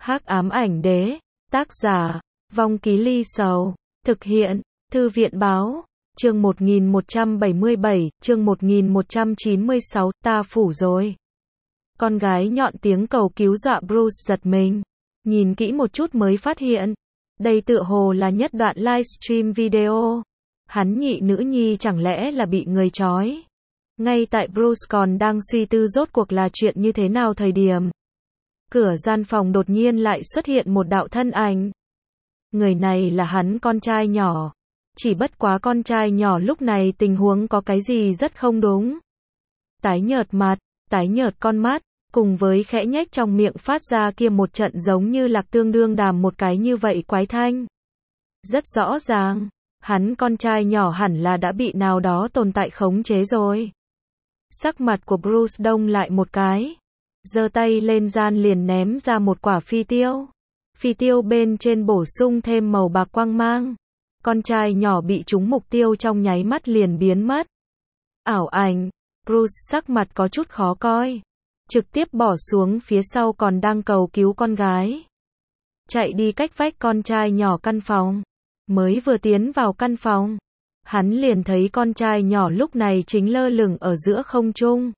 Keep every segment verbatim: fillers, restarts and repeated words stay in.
Hắc ám ảnh đế, tác giả, Vong Ký Ly Sầu, thực hiện, Thư viện báo, chương một nghìn một trăm bảy mươi bảy, chương một nghìn một trăm chín mươi sáu, ta phủ rồi. Con gái nhọn tiếng cầu cứu dọa Bruce giật mình. Nhìn kỹ một chút mới phát hiện, đây tựa hồ là nhất đoạn livestream video. Hắn nhị nữ nhi chẳng lẽ là bị người trói. Ngay tại Bruce còn đang suy tư rốt cuộc là chuyện như thế nào thời điểm. Cửa gian phòng đột nhiên lại xuất hiện một đạo thân ảnh. Người này là hắn con trai nhỏ. Chỉ bất quá con trai nhỏ lúc này tình huống có cái gì rất không đúng. Tái nhợt mặt, tái nhợt con mắt, cùng với khẽ nhếch trong miệng phát ra kia một trận giống như lạc tương đương đàm một cái như vậy quái thanh. Rất rõ ràng, hắn con trai nhỏ hẳn là đã bị nào đó tồn tại khống chế rồi. Sắc mặt của Bruce đông lại một cái. Giơ tay lên gian liền ném ra một quả phi tiêu. Phi tiêu bên trên bổ sung thêm màu bạc quang mang. Con trai nhỏ bị trúng mục tiêu trong nháy mắt liền biến mất. Ảo ảnh, Bruce sắc mặt có chút khó coi. Trực tiếp bỏ xuống phía sau còn đang cầu cứu con gái. Chạy đi cách vách con trai nhỏ căn phòng. Mới vừa tiến vào căn phòng, hắn liền thấy con trai nhỏ lúc này chính lơ lửng ở giữa không trung.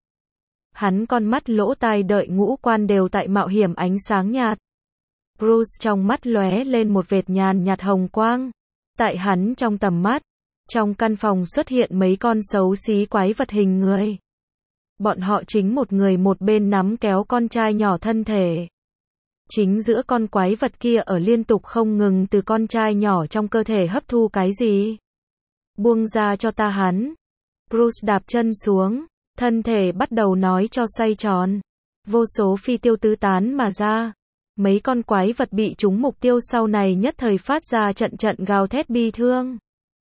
Hắn con mắt lỗ tai đợi ngũ quan đều tại mạo hiểm ánh sáng nhạt. Bruce trong mắt lóe lên một vệt nhàn nhạt hồng quang. Tại hắn trong tầm mắt, trong căn phòng xuất hiện mấy con xấu xí quái vật hình người. Bọn họ chính một người một bên nắm kéo con trai nhỏ thân thể. Chính giữa con quái vật kia ở liên tục không ngừng từ con trai nhỏ trong cơ thể hấp thu cái gì. Buông ra cho ta hắn. Bruce đạp chân xuống, thân thể bắt đầu nói cho xoay tròn. Vô số phi tiêu tứ tán mà ra. Mấy con quái vật bị trúng mục tiêu sau này nhất thời phát ra trận trận gào thét bi thương.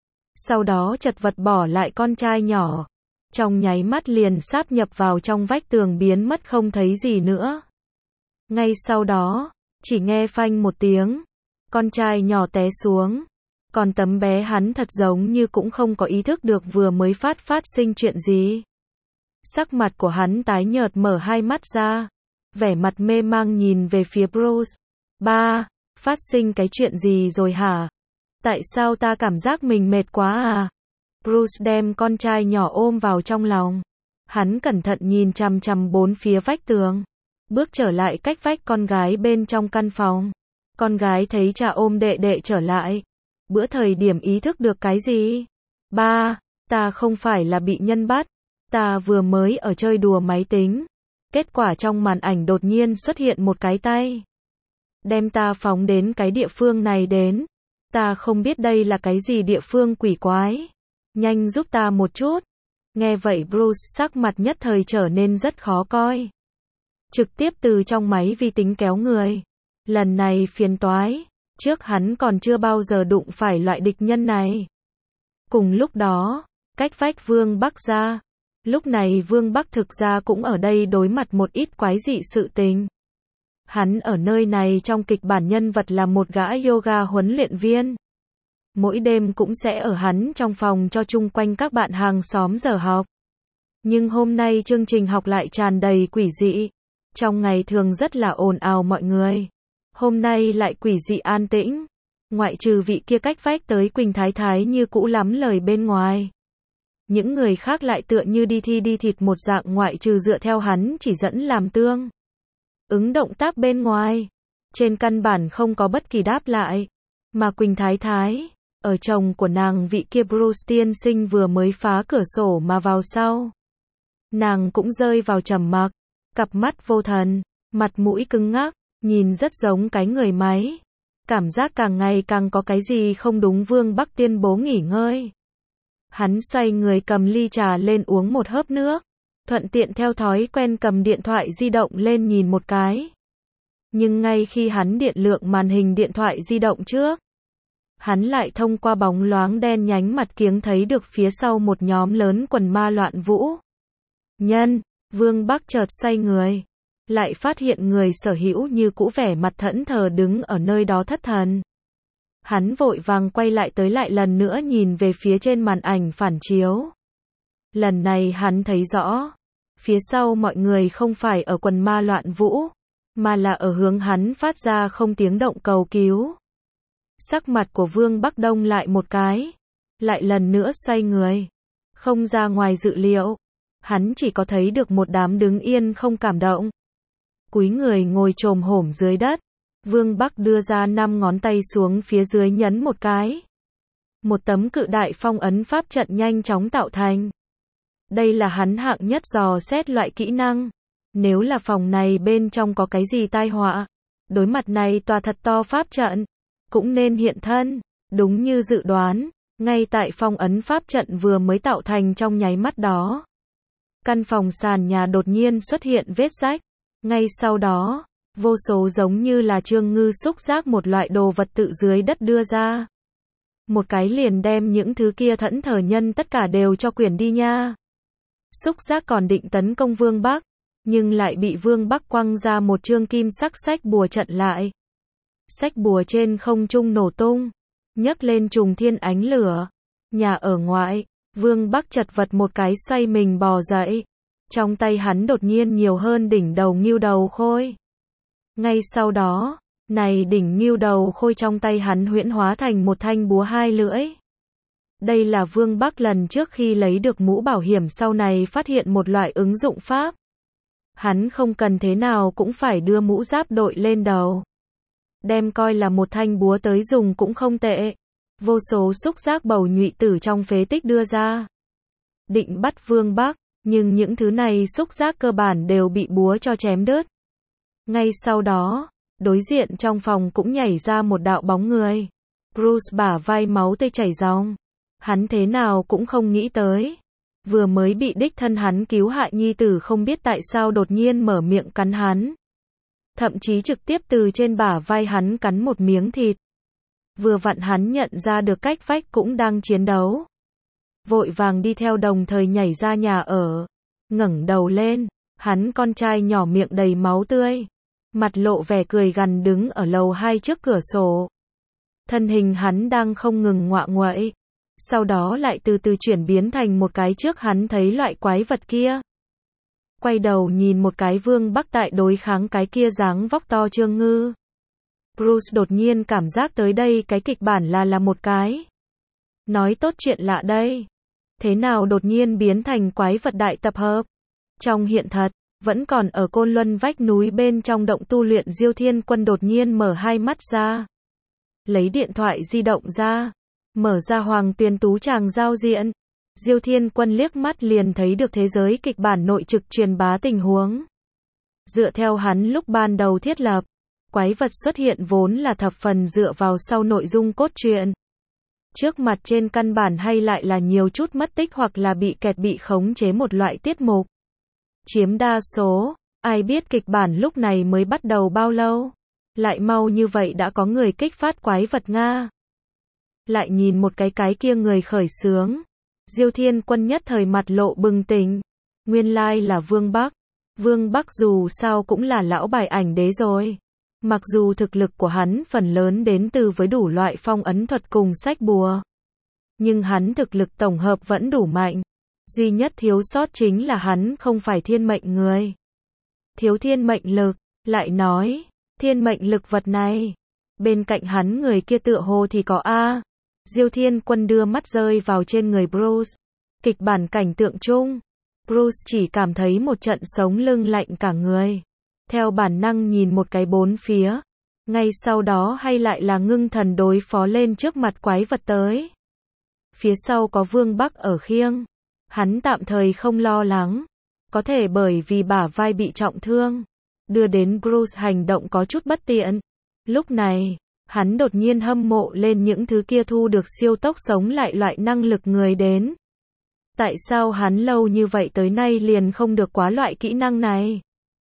Sau đó chật vật bỏ lại con trai nhỏ. Trong nháy mắt liền sáp nhập vào trong vách tường biến mất không thấy gì nữa. Ngay sau đó, chỉ nghe phanh một tiếng, con trai nhỏ té xuống. Còn tấm bé hắn thật giống như cũng không có ý thức được vừa mới phát phát sinh chuyện gì. Sắc mặt của hắn tái nhợt mở hai mắt ra, vẻ mặt mê mang nhìn về phía Bruce. Ba, phát sinh cái chuyện gì rồi hả? Tại sao ta cảm giác mình mệt quá à? Bruce đem con trai nhỏ ôm vào trong lòng. Hắn cẩn thận nhìn chằm chằm bốn phía vách tường. Bước trở lại cách vách con gái bên trong căn phòng. Con gái thấy cha ôm đệ đệ trở lại. Bữa thời điểm ý thức được cái gì? Ba, ta không phải là bị nhân bắt. Ta vừa mới ở chơi đùa máy tính. Kết quả trong màn ảnh đột nhiên xuất hiện một cái tay. Đem ta phóng đến cái địa phương này đến. Ta không biết đây là cái gì địa phương quỷ quái. Nhanh giúp ta một chút. Nghe vậy Bruce sắc mặt nhất thời trở nên rất khó coi. Trực tiếp từ trong máy vi tính kéo người. Lần này phiền toái. Trước hắn còn chưa bao giờ đụng phải loại địch nhân này. Cùng lúc đó, cách vách Vương Bắc ra. Lúc này Vương Bắc thực ra cũng ở đây đối mặt một ít quái dị sự tình. Hắn ở nơi này trong kịch bản nhân vật là một gã yoga huấn luyện viên. Mỗi đêm cũng sẽ ở hắn trong phòng cho chung quanh các bạn hàng xóm giờ học. Nhưng hôm nay chương trình học lại tràn đầy quỷ dị. Trong ngày thường rất là ồn ào mọi người. Hôm nay lại quỷ dị an tĩnh. Ngoại trừ vị kia cách vách tới Quỳnh Thái Thái như cũ lắm lời bên ngoài. Những người khác lại tựa như đi thi đi thịt một dạng ngoại trừ dựa theo hắn chỉ dẫn làm tương ứng động tác bên ngoài. Trên căn bản không có bất kỳ đáp lại. Mà Quỳnh Thái Thái, ở chồng của nàng vị kia Bruce tiên sinh vừa mới phá cửa sổ mà vào sau. Nàng cũng rơi vào trầm mặc. Cặp mắt vô thần, mặt mũi cứng ngắc, nhìn rất giống cái người máy. Cảm giác càng ngày càng có cái gì không đúng. Vương Bắc tuyên bố nghỉ ngơi. Hắn xoay người cầm ly trà lên uống một hớp nước. Thuận tiện theo thói quen cầm điện thoại di động lên nhìn một cái. Nhưng ngay khi hắn điện lượng màn hình điện thoại di động trước, hắn lại thông qua bóng loáng đen nhánh mặt kiếng thấy được phía sau một nhóm lớn quần ma loạn vũ. Nhân, Vương Bắc chợt xoay người. Lại phát hiện người sở hữu như cũ vẻ mặt thẫn thờ đứng ở nơi đó thất thần. Hắn vội vàng quay lại tới lại lần nữa nhìn về phía trên màn ảnh phản chiếu. Lần này hắn thấy rõ. Phía sau mọi người không phải ở quần ma loạn vũ, mà là ở hướng hắn phát ra không tiếng động cầu cứu. Sắc mặt của Vương Bắc đông lại một cái, lại lần nữa xoay người. Không ra ngoài dự liệu, hắn chỉ có thấy được một đám đứng yên không cảm động. Cúi người ngồi chồm hổm dưới đất, Vương Bắc đưa ra năm ngón tay xuống phía dưới nhấn một cái. Một tấm cự đại phong ấn pháp trận nhanh chóng tạo thành. Đây là hắn hạng nhất dò xét loại kỹ năng. Nếu là phòng này bên trong có cái gì tai họa, đối mặt này tòa thật to pháp trận, cũng nên hiện thân. Đúng như dự đoán, ngay tại phong ấn pháp trận vừa mới tạo thành trong nháy mắt đó. Căn phòng sàn nhà đột nhiên xuất hiện vết rách. Ngay sau đó, vô số giống như là trương ngư xúc giác một loại đồ vật tự dưới đất đưa ra. Một cái liền đem những thứ kia thẫn thờ nhân tất cả đều cho quyển đi nha. Xúc giác còn định tấn công Vương Bắc, nhưng lại bị Vương Bắc quăng ra một chương kim sắc sách bùa chặn lại. Sách bùa trên không trung nổ tung, nhấc lên trùng thiên ánh lửa. Nhà ở ngoại, Vương Bắc chật vật một cái xoay mình bò dậy. Trong tay hắn đột nhiên nhiều hơn đỉnh đầu ngưu đầu khôi. Ngay sau đó, này đỉnh ngưu đầu khôi trong tay hắn huyễn hóa thành một thanh búa hai lưỡi. Đây là Vương Bắc lần trước khi lấy được mũ bảo hiểm sau này phát hiện một loại ứng dụng pháp. Hắn không cần thế nào cũng phải đưa mũ giáp đội lên đầu. Đem coi là một thanh búa tới dùng cũng không tệ. Vô số xúc giác bầu nhụy tử trong phế tích đưa ra. Định bắt Vương Bắc, nhưng những thứ này xúc giác cơ bản đều bị búa cho chém đứt. Ngay sau đó, đối diện trong phòng cũng nhảy ra một đạo bóng người. Bruce bả vai máu tươi chảy ròng. Hắn thế nào cũng không nghĩ tới. Vừa mới bị đích thân hắn cứu hại nhi tử không biết tại sao đột nhiên mở miệng cắn hắn. Thậm chí trực tiếp từ trên bả vai hắn cắn một miếng thịt. Vừa vặn hắn nhận ra được cách vách cũng đang chiến đấu. Vội vàng đi theo đồng thời nhảy ra nhà ở. Ngẩng đầu lên, hắn con trai nhỏ miệng đầy máu tươi. Mặt lộ vẻ cười gằn đứng ở lầu hai trước cửa sổ. Thân hình hắn đang không ngừng ngoạ nguậy. Sau đó lại từ từ chuyển biến thành một cái trước hắn thấy loại quái vật kia. Quay đầu nhìn một cái Vương Bắc tại đối kháng cái kia dáng vóc to trương ngư. Bruce đột nhiên cảm giác tới đây cái kịch bản là là một cái. Nói tốt chuyện lạ đây. Thế nào đột nhiên biến thành quái vật đại tập hợp. Trong hiện thật, vẫn còn ở Côn Luân vách núi bên trong động tu luyện Diêu Thiên Quân đột nhiên mở hai mắt ra. Lấy điện thoại di động ra. Mở ra Hoàng Tuyền Tú Tràng giao diện. Diêu Thiên Quân liếc mắt liền thấy được thế giới kịch bản nội trực truyền bá tình huống. Dựa theo hắn lúc ban đầu thiết lập, quái vật xuất hiện vốn là thập phần dựa vào sau nội dung cốt truyện. Trước mặt trên căn bản hay lại là nhiều chút mất tích hoặc là bị kẹt bị khống chế một loại tiết mục. Chiếm đa số, ai biết kịch bản lúc này mới bắt đầu bao lâu. Lại mau như vậy đã có người kích phát quái vật Nga. Lại nhìn một cái cái kia người khởi xướng. Diêu Thiên Quân nhất thời mặt lộ bừng tỉnh. Nguyên lai là Vương Bắc. Vương Bắc dù sao cũng là lão bài ảnh đế rồi. Mặc dù thực lực của hắn phần lớn đến từ với đủ loại phong ấn thuật cùng sách bùa. Nhưng hắn thực lực tổng hợp vẫn đủ mạnh. Duy nhất thiếu sót chính là hắn không phải thiên mệnh người. Thiếu thiên mệnh lực, lại nói, thiên mệnh lực vật này. Bên cạnh hắn người kia tựa hồ thì có A. Diêu Thiên Quân đưa mắt rơi vào trên người Bruce. Kịch bản cảnh tượng chung. Bruce chỉ cảm thấy một trận sống lưng lạnh cả người. Theo bản năng nhìn một cái bốn phía. Ngay sau đó hay lại là ngưng thần đối phó lên trước mặt quái vật tới. Phía sau có Vương Bắc ở khiêng. Hắn tạm thời không lo lắng. Có thể bởi vì bả vai bị trọng thương. Đưa đến Bruce hành động có chút bất tiện. Lúc này, hắn đột nhiên hâm mộ lên những thứ kia thu được siêu tốc sống lại loại năng lực người đến. Tại sao hắn lâu như vậy tới nay liền không được quá loại kỹ năng này?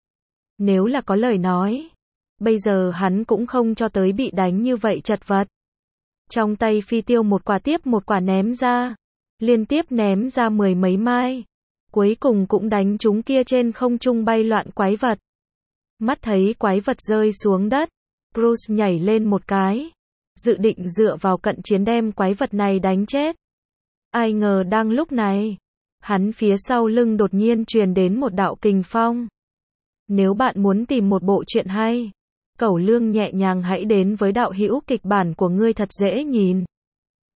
Nếu là có lời nói, bây giờ hắn cũng không cho tới bị đánh như vậy chật vật. Trong tay phi tiêu một quả tiếp một quả ném ra, liên tiếp ném ra mười mấy mai, cuối cùng cũng đánh chúng kia trên không trung bay loạn quái vật. Mắt thấy quái vật rơi xuống đất, Bruce nhảy lên một cái, dự định dựa vào cận chiến đem quái vật này đánh chết. Ai ngờ đang lúc này, hắn phía sau lưng đột nhiên truyền đến một đạo kình phong. Nếu bạn muốn tìm một bộ truyện hay, cẩu lương nhẹ nhàng hãy đến với đạo hữu kịch bản của ngươi thật dễ nhìn.